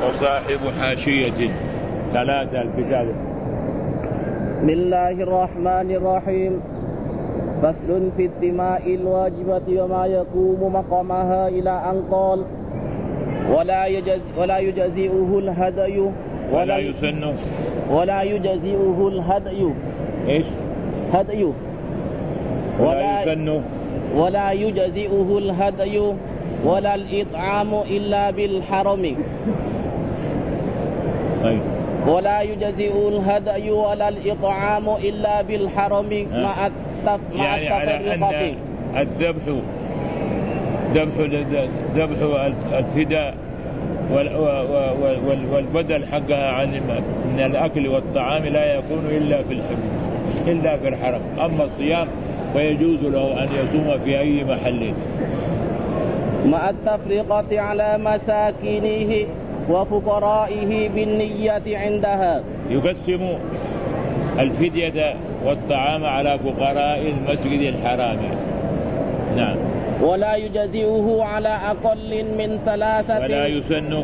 وصاحب حاشية. 3 الكتاب. بسم الله الرحمن الرحيم. فصل في الدماء الواجبة وما يقوم مقامها إلى أن قال ولا يجزئه الهدي ولا يجزئه الهدي. إيش؟ هدي. ولا يجزئه الهدي ولا الإطعام إلا بالحرم. ولا يجزئه الهدي ولا الإطعام إلا بالحرم مع يعني على أن ذبح الفداء والبدل حقها عن من الأكل والطعام لا يكون إلا في الحرم. أما الصيام فيجوز له أن يصوم في أي محل مع التفرقة على مساكينه وفقرائه بالنية عندها. يقسم الفدية والطعام على فقراء المسجد الحرام. نعم. ولا يجزئه على أقل من 3. ولا يسن.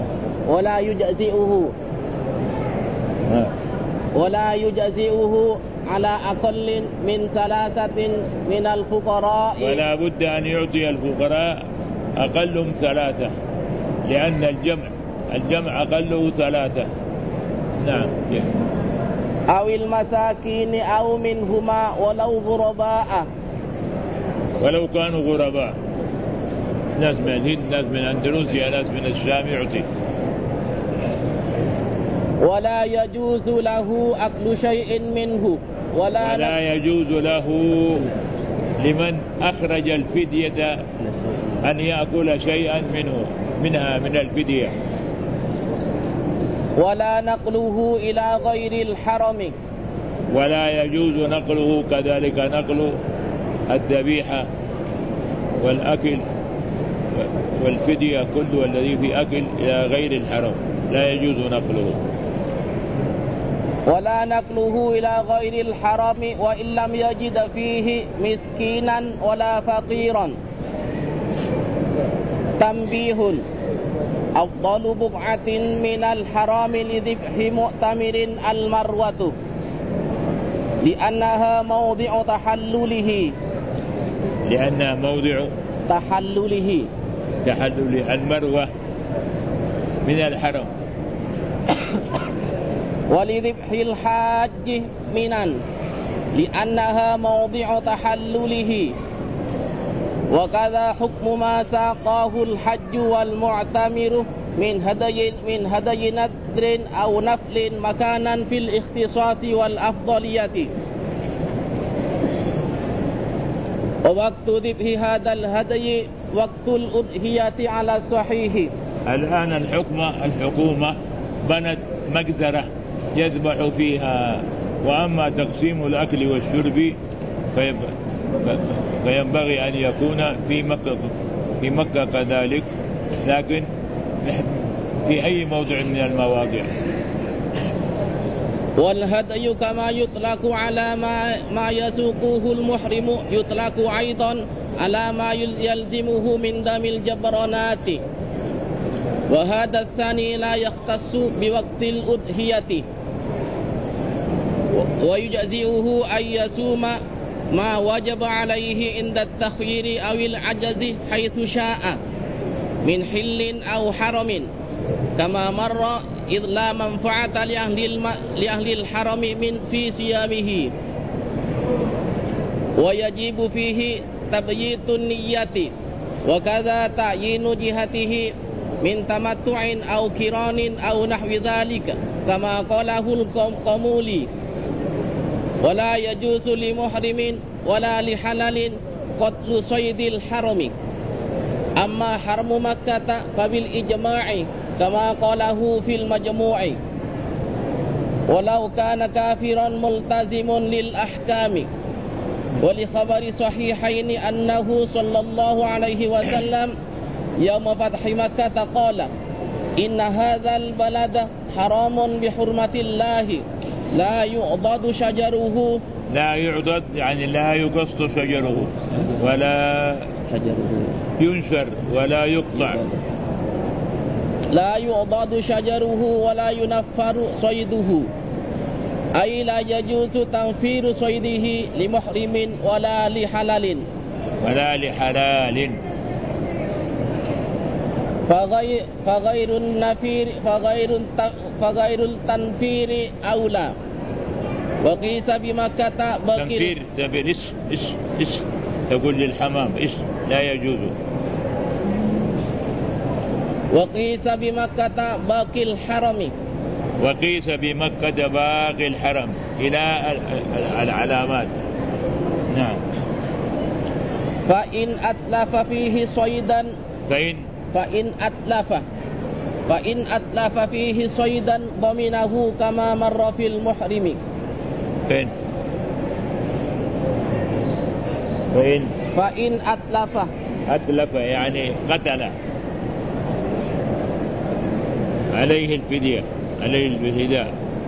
ولا يجزئه على أقل من 3 من الفقراء. ولا بد أن يعطي الفقراء أقل من 3 لأن الجمع أقله 3. نعم. أو المساكين أو منهما ولو غرباء. ولو كانوا غرباء، ناس من الهند، ناس من أندونيسيا، ناس من الشام يعطي. ولا يجوز له أكل شيء منه ولا يجوز له لمن أخرج الفدية أن يأكل شيئا منها من الفدية. ولا نقله إلى غير الحرم. ولا يجوز نقله كذلك نقل الذبيحة والأكل والفدية كل الذي في أكل إلى غير الحرم لا يجوز نقله. ولا نقله إلى غير الحرم وإن لم يجد فيه مسكينا ولا فقيرا. تنبيه: أفضل بقعة من الحرام لذبح مؤتمر المروة لأنها موضع تحلله. لأنها موضع تحلل المروة من الحرم. ولذبح الحاج منى لأنها موضع تحلله. وكذا حكم ما ساقاه الحج والمعتمر من هدي نذر أو نفل مكانا في الاختصاص والأفضلية. ووقت ذبح هذا الهدي وقت الأضحية على الصحيح. الآن الحكومة بنت مجزرة يذبح فيها، وأما تقسيم الأكل والشرب فينبغي أن يكون في مكة كذلك، لكن في أي موضع من المواضع. والهدي كما يطلق على ما يسوقه المحرم يطلق أيضا على ما يلزمه من دم الجبرانات، وهذا الثاني لا يختص بوقت الأضحية. ويجزئه أن يصوم ما وجب عليه عند التخيير أو العجز حيث شاء من حل أو حرم كما مر، إذ لا منفعة لأهل الحرم في صيامه. ويجب فيه تبييت النية، وكذا تعيين جهته من تمتع أو كران أو نحو ذلك كما قاله القمولي. ولا يجوز لمحرم ولا لحلال قتل صيد الحرم. أما حرم مكة فبالإجماع كما قاله في المجموع، ولو كان كافرا ملتزم للأحكام. ولخبر صحيحين أنه صلى الله عليه وسلم يوم فتح مكة قال: إن هذا البلد حرام بحرمة الله لا يعضد شجره. لا يعضد يعني لا يقص شجره ولا ينشر ولا يقطع. لا يعضد شجره ولا ينفر صيده، أي لا يجوز تنفير صيده لمحرم ولا لحلال فغير التنفير أولى. وقيس بمكة تنفير إيش تقول للحمام إيش لا يجوز. وقيس بمكة باقي الحرم، وقيس بمكة باقي الحرم إلى العلامات. نعم. فإن أتلف فيه صيدا فإن أتلف فيه صيدا ضمنه كما مر في المحرم. فإن أتلف يعني قتل، عليه الفدية، عليه الفداء.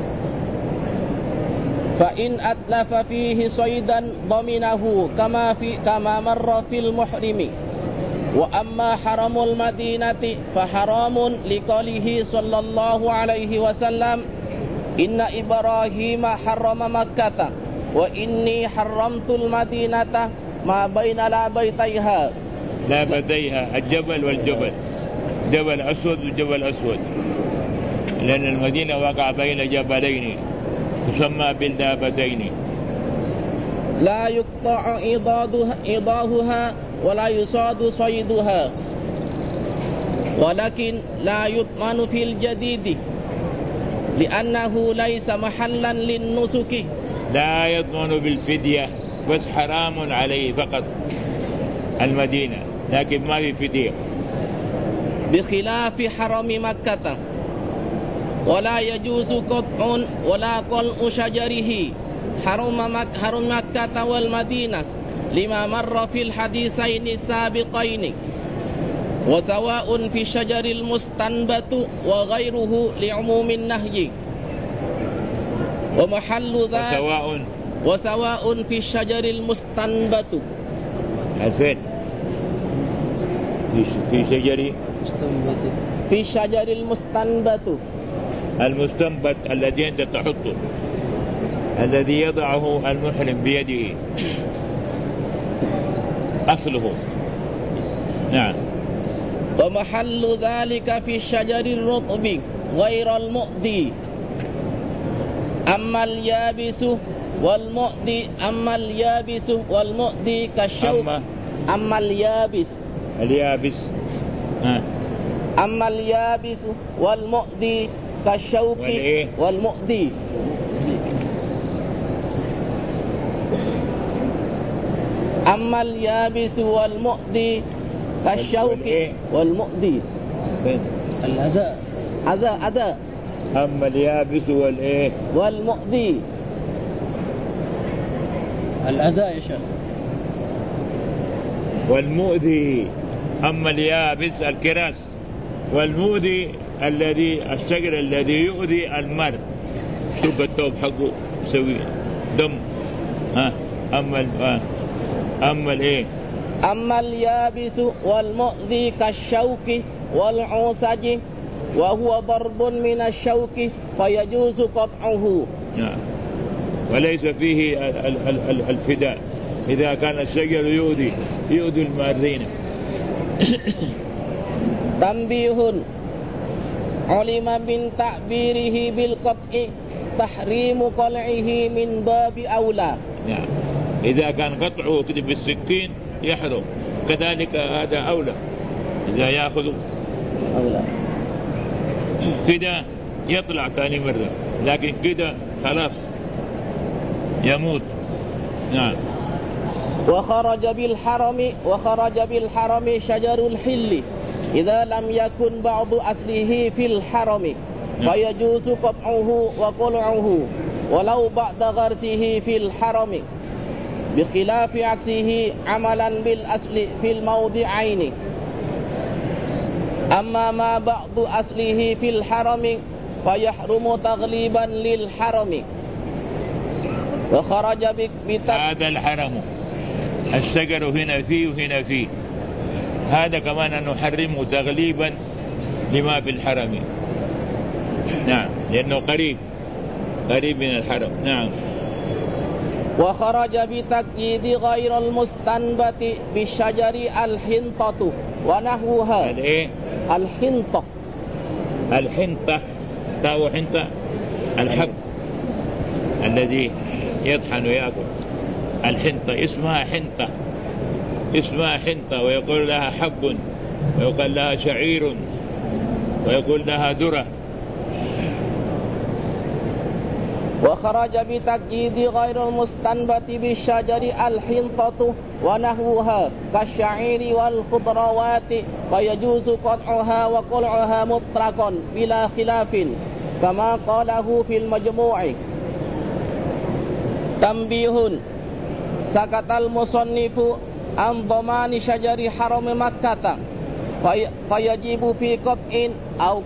فإن أتلف فيه صيدا ضمنه كما مر في المحرم. وأما حرم المدينة فحرام لقوله صلى الله عليه وسلم: إن إبراهيم حرم مكة وإني حرمت المدينة ما بين لابتيها الجبل والجبل، جبل أسود وجبل أسود، لأن المدينة وقع بين جبلين تسمى باللابتين. لا يقطع إضاهها ولا يصاد صيدها، ولكن لا يضمن في الجديد لأنه ليس محلا للنسك. لا يضمن بالفدية، بس حرام عليه فقط المدينة، لكن ما في فدية. بخلاف حرم مكة، ولا يجوز قطع ولا قلع شجره حرم مكة والمدينة لما مر في الحديثين السابقين، وسواء في الشجر المستنبت وغيره لعموم النهي. ومحل ذلك وسواء في الشجر المستنبت في الشجر المستنبت الذي أنت تحطه، الذي يضعه المحرم بيده أصله. نعم. ومحل ذلك في الشجر الرطب غير المؤذي. أما اليابس والمؤذي كالشوك. أما اليابس والمؤذي كالشوك والمؤذي. أما اليابس والمؤذي كالشوك والمؤذي. الأذى. أما اليابس والمؤذي. الأذى يا شيخ. والمؤذي. أما اليابس الكراس، والمؤذي الشجر الذي يؤذي المرء، شوف الثوب حقه يسوي دم. أما اليابس والمؤذي كالشوك والعوسج وهو ضرب من الشوك فيجوز قطعه. وليس فيه الفداء إذا كان الشجر يؤذي المارين. تنبيه: علم من تعبيره بالقطع تحريم قلعه من باب أولى. إذا كان قطعه كده بالسكين يحرم، كذلك هذا أولى إذا يأخذ أولى كده يطلع ثاني مرة، لكن كده خلاص يموت. نعم. وخرج بالحرم شجر الحل إذا لم يكن بعض أصله في الحرم فيجوز قطعه وقلعه ولو بعد غرسه في الحرم، بخلاف عكسه عملا بالأصل في الموضعين. أما ما بعض أصله في الحرم فيحرم تغليبا للحرم. وخرج هذا الحرم الشجر هنا فيه وهنا فيه، هذا كمان نحرمه تغليبا لما في الحرم. نعم، لأنه قريب من الحرم. نعم. وخرج بتقييد غير المستنبت بالشجر الحنطة ونحوها. الحنطة تاو حنطة الحب الذي يطحن ويأكل. الحنطة اسمها حنطة ويقول لها حب ويقول لها شعير ويقول لها ذرة. وخرج بتقييد غير المستنبت بالشجر الحنطة ونحوها كالشعير والخضروات فيجوز قطعها وقلعها مطلقا بلا خلاف كما قاله في المجموع. تنبيه: سكت المصنف عن ضمان شجر حرم مكة فيجب في قطع أو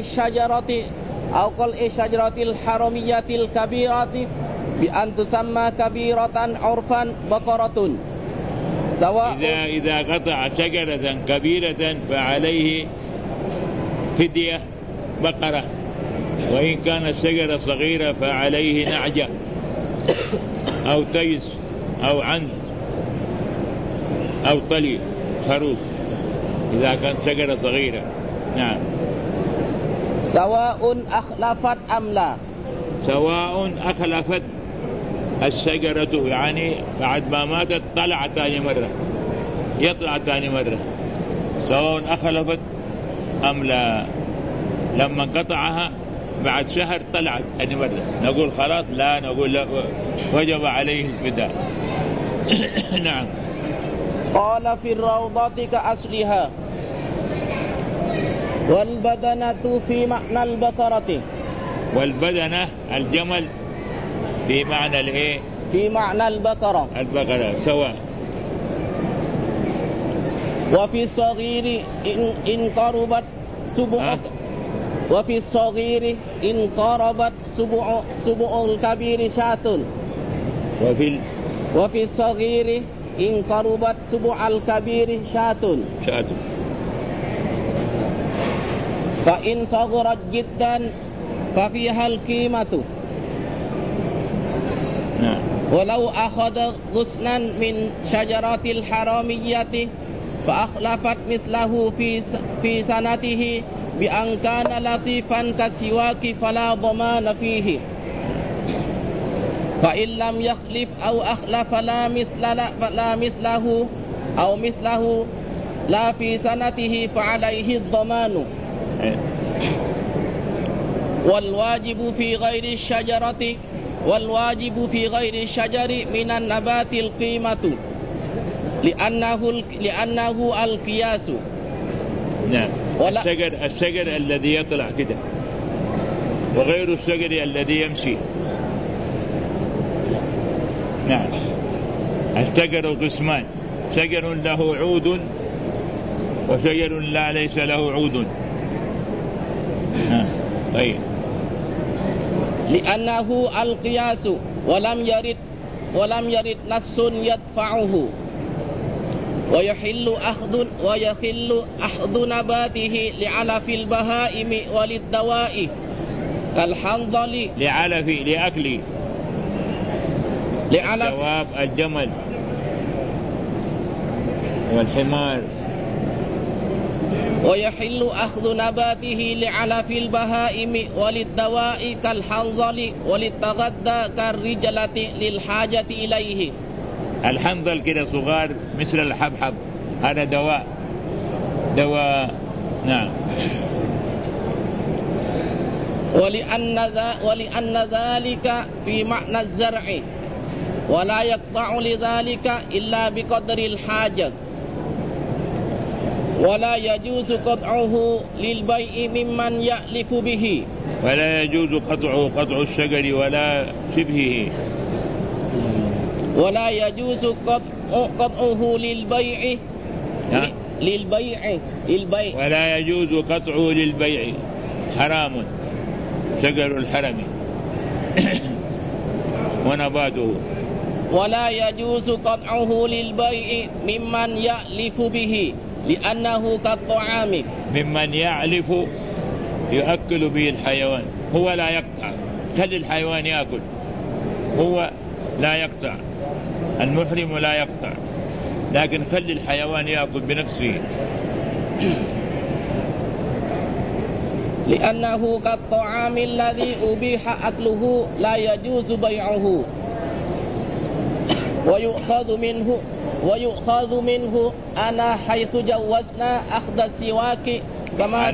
قلع الشجرة الحرمية الكبيرة بأن تسمى كبيرة عرفا بقرة سواء. إذا قطع شجرة كبيرة فعليه فدية بقرة، وإن كانت شجرة صغيرة فعليه نعجة أو تيس أو عنز أو طلي خروف إذا كانت شجرة صغيرة. نعم. سواء أخلفت أم لا. سواء أخلفت الشجرة، يعني بعد ما ماتت طلع ثاني مرة، يطلع ثاني مرة، سواء أخلفت أم لا. لما قطعها بعد شهر طلعت ثاني مرة نقول خلاص؟ لا، نقول لا، وجب عليه الفداء. نعم. قال في الروضة كأصلها. والبدنة في معنى البقرة. والبدنة الجمل في معنى الايه؟ في معنى البقرة سواء. وفي الصغير إن قربت سبع وفي الصغير إن قربت سبع الكبير شاة. وفي الصغير إن قربت سبع الكبير شاة. فإن صغرت جدا ففيها القيمة. ولو أخذ غصنا من شجرة الحرامية فأخلفت مثله في سنته بأن كان لطيفا كالسواك فلا ضمان فيه. فإن لم يخلف أو أخلف لا مثله أو مثله لا في سنته فعليه الضمان. والواجب في غير الشجر من النبات القيمة لأنه القياس. نعم. الشجر الذي يطلع كده وغير الشجر الذي يمشي. نعم. الشجر قسمان: شجر له عود وشجر لا ليس له عود. طيب. لأنه القياس ولم يرد نص يدفعه. ويحل أخذ نباته لعلف البهائم وللدواء كالحنظل. لأكل الدواب، الجمل والحمار. ويحل أخذ نباته لعلف البهائم وللدواء كالحنظل وللتغذى كالرجلة للحاجة إليه. الحنظل كده صغار مثل الحبحب، هذا دواء. نعم. ولأن ذلك في معنى الزرع ولا يقطع لذلك إلا بقدر الحاجة. ولا يجوز قطعه للبيع ممن يألف به. ولا يجوز قطع الشجر ولا شبهه. ولا يجوز قطعه للبيع. ولا يجوز قطعه للبيع، حرام شجر الحرم ونباته. ولا يجوز قطعه للبيع ممن يألف به لأنه كالطعام ممن يعلف يؤكل به الحيوان. هو لا يقطع، خلي الحيوان يأكل، هو لا يقطع، المحرم لا يقطع، لكن خلي الحيوان يأكل بنفسه. لأنه كالطعام الذي أبيح أكله لا يجوز بيعه. ويؤخذ منه أنا حيث جوزنا أخذ السواك كما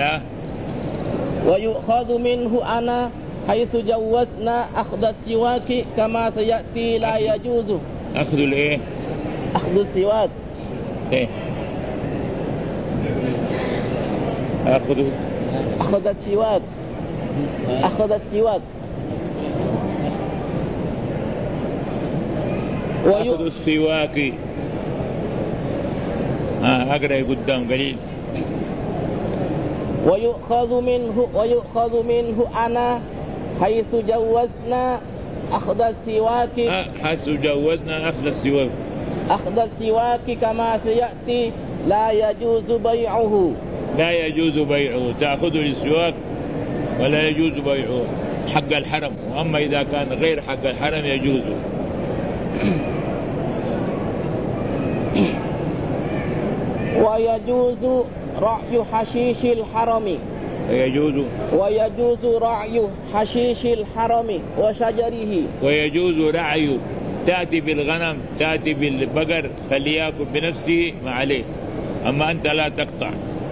ويؤخذ منه أنا حيث جوزنا أخذ السواك كما سيأتي لا يجوز أخذ الإيه؟ أخذ السواك. إيه؟ أخذ السواك. أخذ السواك. أقرأ قدام قليل. ويؤخذ منه أنا حيث جوزنا أخذ السواك. حيث جوزنا أخذ السواك كما سيأتي لا يجوز بيعه. لا يجوز بيعه، تأخذ السواك ولا يجوز بيعه حق الحرم، وأما إذا كان غير حق الحرم يجوز. ويجوز رعي حشيش الحرم. ويجوز رعي حشيش الحرم وشجره. ويجوز رعي، تأتي بالغنم، تأتي بالبقر، فليأكل بنفسه ما عليه، أما أنت لا تقطع.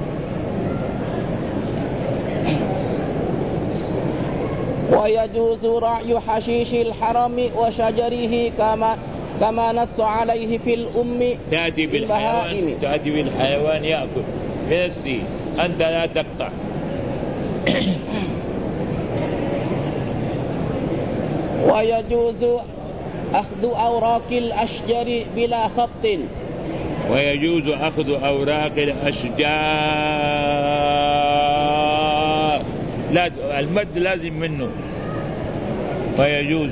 ويجوز رعي حشيش الحرم وشجره كما نص عليه في الأم. تأتي بالحيوان يأكل بنفسه، أنت لا تقطع. ويجوز أخذ أوراق الأشجار بلا خط. ويجوز أخذ أوراق الأشجار، لا المد لازم منه. ويجوز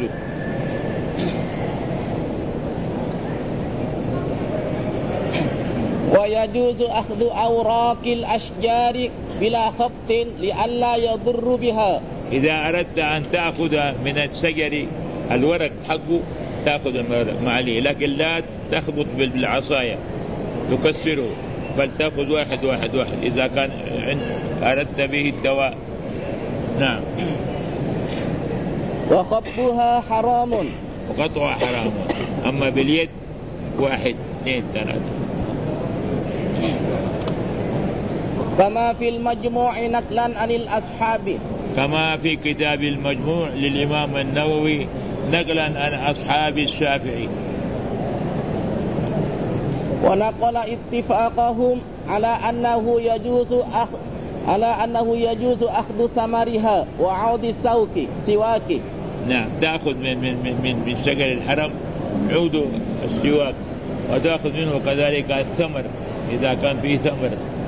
أخذ أوراق الأشجار بلا خط لئلا يضر بها. إذا أردت أن تأخذ من الشجر الورق حقه تأخذ ما عليه، لكن لا تخبط بالعصاية تكسره، بل تأخذ واحد إذا كان أردت به الدواء. نعم. وخطها حرام. وقطعها حرام، أما باليد 1 2 3. كما في المجموع نقلا عن الأصحاب. كما في كتاب المجموع للإمام النووي نقلا عن أصحاب الشافعي. ونقل اتفاقهم على أنه يجوز أخذ ثمرها وعود سواك. نعم، تأخذ من شجر الحرم عود السواك، وتأخذ منه كذلك الثمر إذا كان فيه ثمر.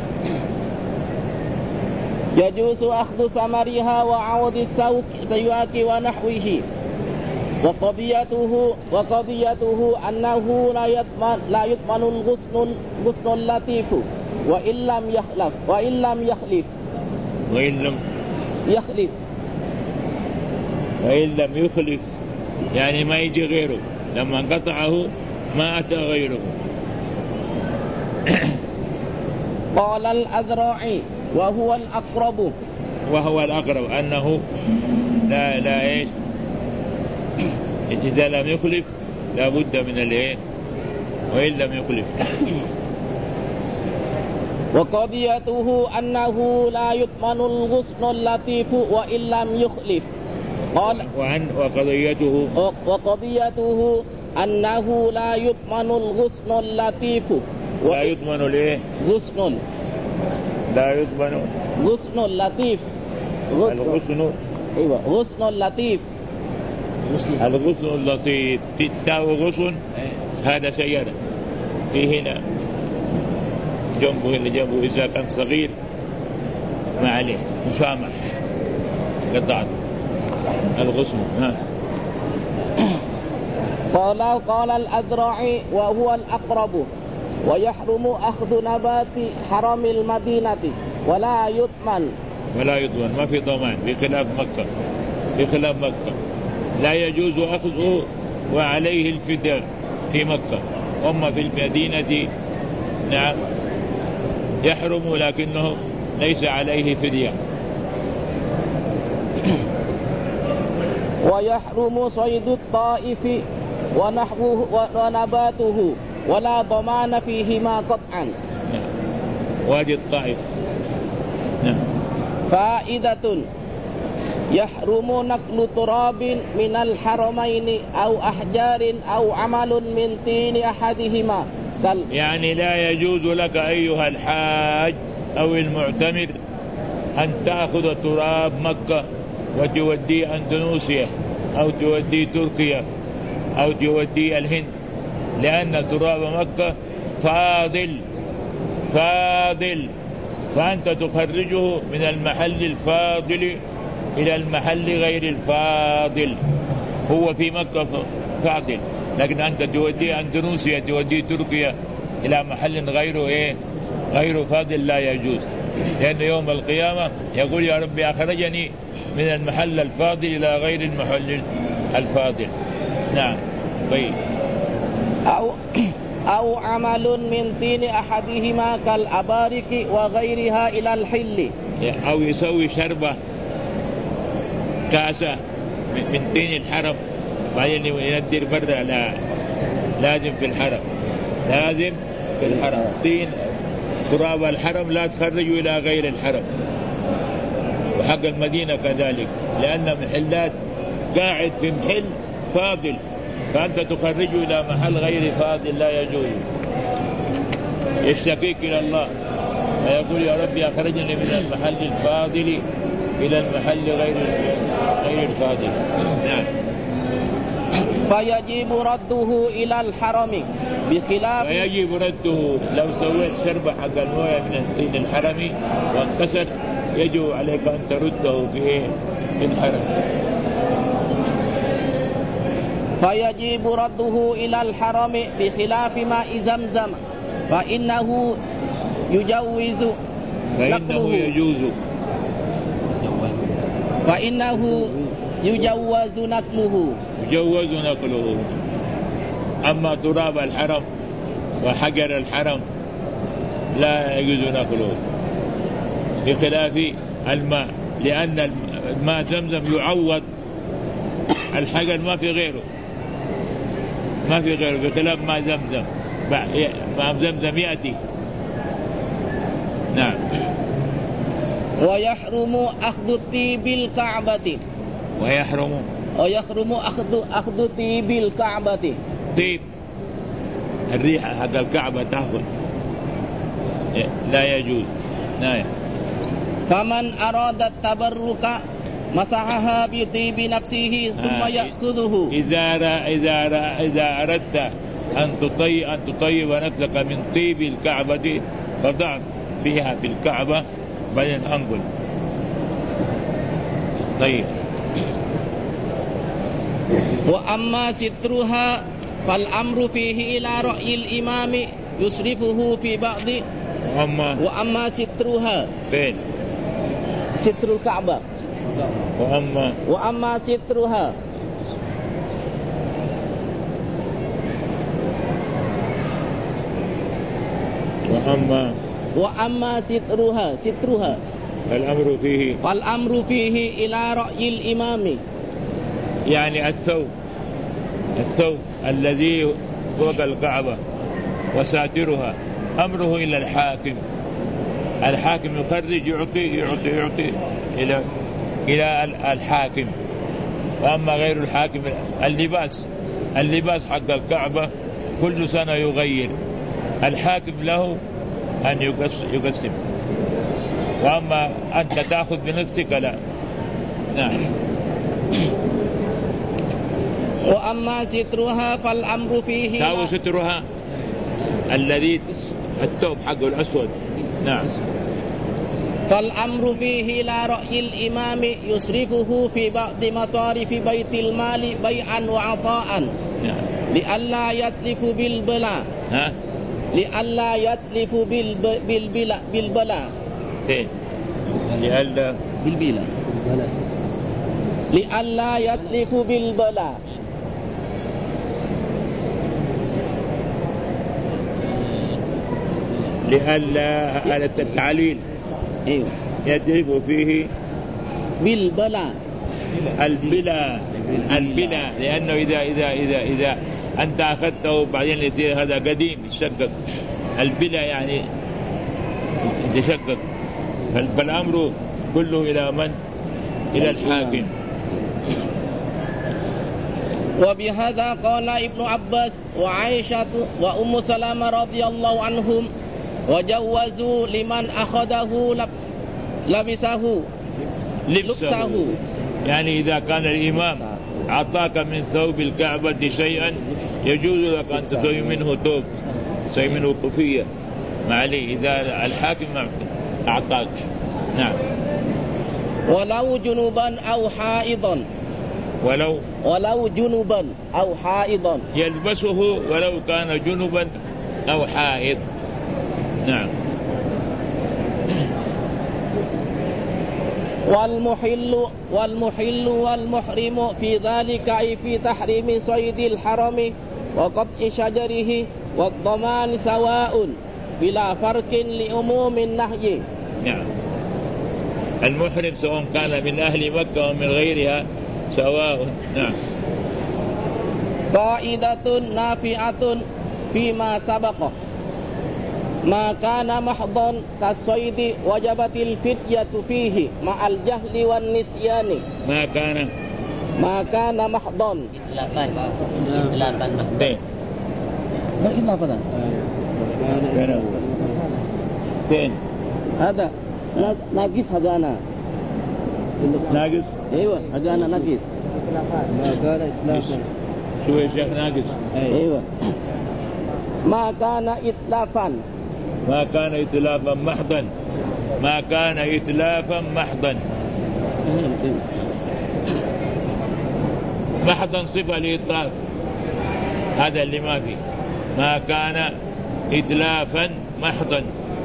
يجوز أخذ ثمرها وعود السواك ونحوه. وقضيته أنه لا يضمن الغصن اللطيف وإن لم يخلف. يعني ما يجي غيره، لما انقطعه ما أتى غيره. قال الأذرعي وهو الأقرب أنه لا إيش، إذا لم يخلف لا بد من الإيه، وإن لم يخلف. وقضيته أنه لا يضمن الغصن اللطيف وإن لم يخلف. قال وقضيته أنه لا يضمن الغصن اللطيف. لا يضمن الإيه؟ غصن. لا يضمن غصن اللطيف. الغصن. أيوة، غصن اللطيف. الغصن اللطيف تاو غصن، هذا شجرة في هنا جنبه إذا كان صغير ما عليه مسامح قطعت الغصن. قال الأذرعي وهو الأقرب. ويحرم أخذ نبات حرم المدينة ولا يضمن ما في ضمان بخلاف مكة لا يجوز أخذه وعليه الفداء في مكة. أما في المدينة نعم يحرم لكنه ليس عليه فدية. ويحرم صيد الطائف ونحوه ونباته ولا ضمان فيهما قطعا. وادي الطائف. نعم. فائدة: يحرم نقل تراب من الحرمين أو أحجار أو عمل من طين أحدهما. يعني لا يجوز لك أيها الحاج أو المعتمر أن تأخذ تراب مكة وتودي أندونيسيا أو تودي تركيا أو تودي الهند، لأن تراب مكة فاضل فأنت تخرجه من المحل الفاضل إلى المحل غير الفاضل. هو في مكة فاضل، لكن أنت تودي أندونيسيا تودي تركيا إلى محل غير فاضل لا يجوز، لأن يوم القيامة يقول يا ربي أخرجني من المحل الفاضل إلى غير المحل الفاضل. نعم. طيب. أو عمل من طين أحدهما كالأبارك وغيرها إلى الحل، أو يسوي شربة كاسة من طين الحرم بعدين يندر برا. لا، لازم في الحرم طين تراب الحرم لا تخرجوا إلى غير الحرم، وحق المدينة كذلك، لأن محلات قاعد في محل فاضل فأنت تخرجه إلى محل غير فاضل لا يجوز. يشتكيك إلى الله ويقول يا ربي أخرجني من المحل الفاضل إلى المحل غير الفاضل. نعم. فيجب رده إلى الحرم بخلاف فيجب رده لو سويت شربة حق الموية من الطين الحرمي وانكسر يجب عليك أن ترده في الحرم. فيجب رده إلى الحرم بخلاف ماء زمزم فإنه يجوز نقله. أما تراب الحرم وحجر الحرم لا يجوز نقله بخلاف الماء، لأن الماء زمزم يعوض الحجر، ما في غيره بخلاف ماء زمزم. ماء زمزم يأتي. نعم. ويحرم أخذ الطيب الكعبة. ويحرم أخذ طيب الكعبة. طيب الريحة حق الكعبة تأخذ لا يجوز. نعم. فمن أراد التبرك مسحها بطيب نفسه ثم يأخذه. إذا أردت أن تطيب نفسك من طيب الكعبة فضع فيها في الكعبة بعدين أنقل. طيب. وأما سترها فالأمر فيه إلى رأي الإمام يصرفه في بعض. وأما سترها فين؟ ستر الكعبة. وأما سترها وأما سترها فالأمر فيه إلى رأي الإمام. يعني الثوب الذي فوق الكعبة وساترها أمره إلى الحاكم يخرج يعطي إلى الحاكم. وأما غير الحاكم اللباس حق الكعبة كل سنة يغير، الحاكم له أن يقسم، وأما أنت تأخذ بنفسك لا. نعم. وأما سترها فالأمر فيه تاو سترها الذي الثوب حقه الأسود. نعم. فالأمر فيه لا رأي الإمام يصرفه في بعض مصارف بيت المال بيعا وعطاء لئلا يتلف بالبلاء. لئلا يتلف بالبلاء لئلا يتلف بالبلاء لئلا على التعليل أيوه يتلف فيه بالبلاء البلا لأنه إذا أنت أخذته بعدين يصير هذا قديم يتشقق البلا يعني يتشقق فالأمر كله إلى من؟ إلى الحاكم. وبهذا قال ابن عباس وعائشة وأم سلمة رضي الله عنهم وجوزوا لمن أخذه لبسه يعني إذا كان الإمام أعطاك من ثوب الكعبة شيئا يجوز لك أن تسوي منه ثوب تسوي منه كوفية معلي إذا الحاكم أعطاك. نعم. ولو جنوبا أو حائضا ولو جنوبا أو حائضا يلبسه ولو كان جنوبا أو حائض. نعم. والمحل والمحرم في ذلك أي في تحريم صيد الحرم وقطع شجره والضمان سواء بلا فرق لعموم النهي. نعم. المحرم سواء كان من أهل مكة ومن غيرها سواء. نعم. قاعدة نافعة فيما سبق ما كان محضا كالصيد وجبت الفدية فيه مع الجهل والنسيان. ما كان محضا إطلافا فين هذا ناقص هذانا ناقص. ايوه هذانا ناقص ما كان إطلافا. شو يا شيخ ناقص؟ ايوه ما كان إطلافا محضا محضا صفة لإطلاف هذا اللي ما فيه. ما كان إتلافا محضا.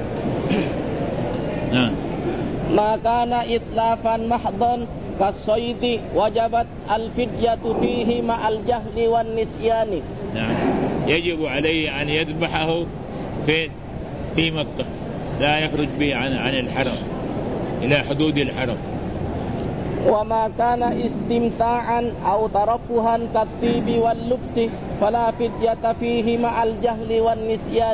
ما كان إتلافا محضا كالصيد وجبت الفدية فيه مع الجهل والنسيان. نعم. يجب عليه أن يذبحه في مكة لا يخرج به عن الحرم إلى حدود الحرم. وما كان استمتاعا أو ترفها كالطيب واللبس فلا فدية فيه مع الجهل والنسيان.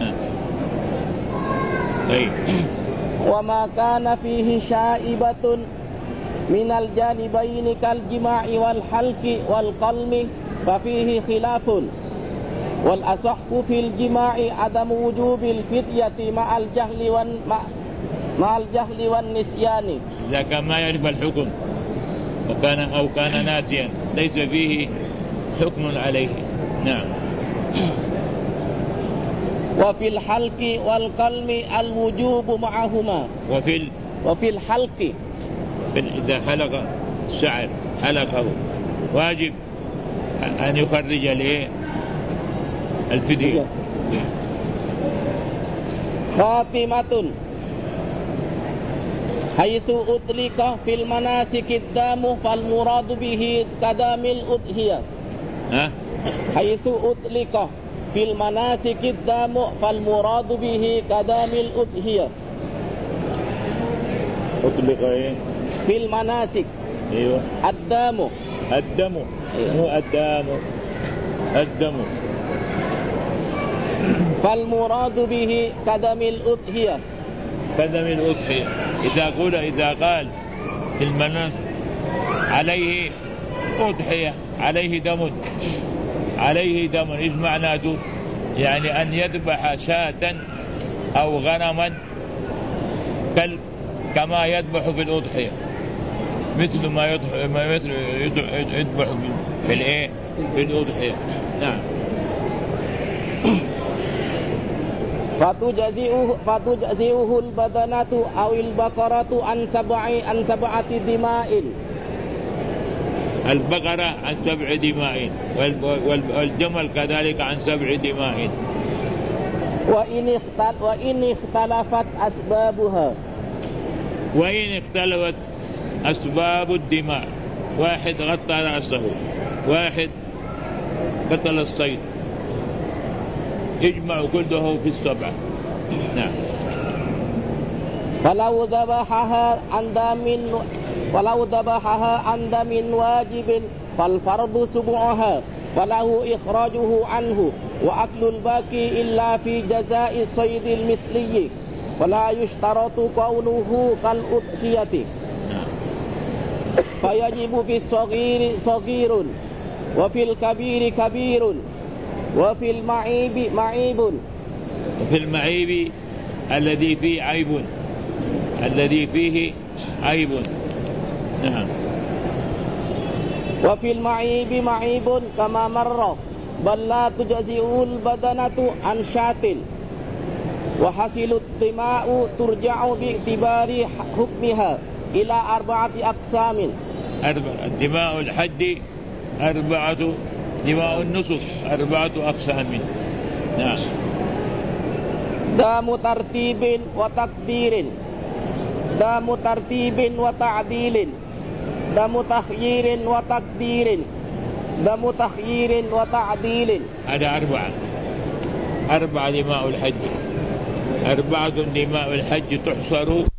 وما كان فيه شائبة من الجانبين كالجماع والحلق والقلم ففيه خلاف والأصح في الجماع عدم وجوب الفدية مع الجهل والنسيان. إذا كان ما يعرف الحكم أو كان ناسيا ليس فيه حكم عليه. نعم. وفي الحلق والقلم الوجوب معهما. وفي الحلق إذا حلق الشعر حلقه واجب أن يخرج الفدية. خاتمة حيث أطلق في المناسك الدام فالمراد به كدام الأضحية. حيث أطلق في المناسك الدام فالمراد به كدام الأضحية. أطلق في المناسك. أيوة. الدم مو الدم. فالمراد به كدم الأضحية. إذا قال في المناسك عليه أضحية عليه دم إيش معناته؟ يعني أن يذبح شاة أو غنما كما يذبح في الأضحية مثل ما يذبح في الأضحية. نعم. فتجزئه البدنة أو البقرة عن 7 دماء. البقرة عن 7 دماء والجمل كذلك عن 7 دماء. وإن اختلفت أسبابها. وإن اختلفت أسباب الدماء، واحد غطى رأسه، واحد قتل الصيد، يجمع كله في السبعة. نعم. فلو ذبحها عن دم واجب فالفرض سبعها، فله إخراجه عنه وأكل الباقي إلا في جزاء الصيد المثلي، ولا يشترط كونه كالأضحية. فيجب في الصغير صغير، وفي الكبير كبير، وفي المعيب معيب. وفي المعيب الذي فيه عيب، الذي فيه عيب. نعم. وفي المعيب معيب كما مر، بل لا تجزئ البدنة عن شاة. وحصل الدماء ترجع باعتبار حكمها إلى 4 أقسام. دماء الحج 4، دماء النسك 4 أقسام. نعم. دام ترتيب وتقدير، دام ترتيب وتعديل، دم تخيير وتقدير، دم تخيير وتعديل. هذا 4 دماء الحج. 4 دماء الحج تحصر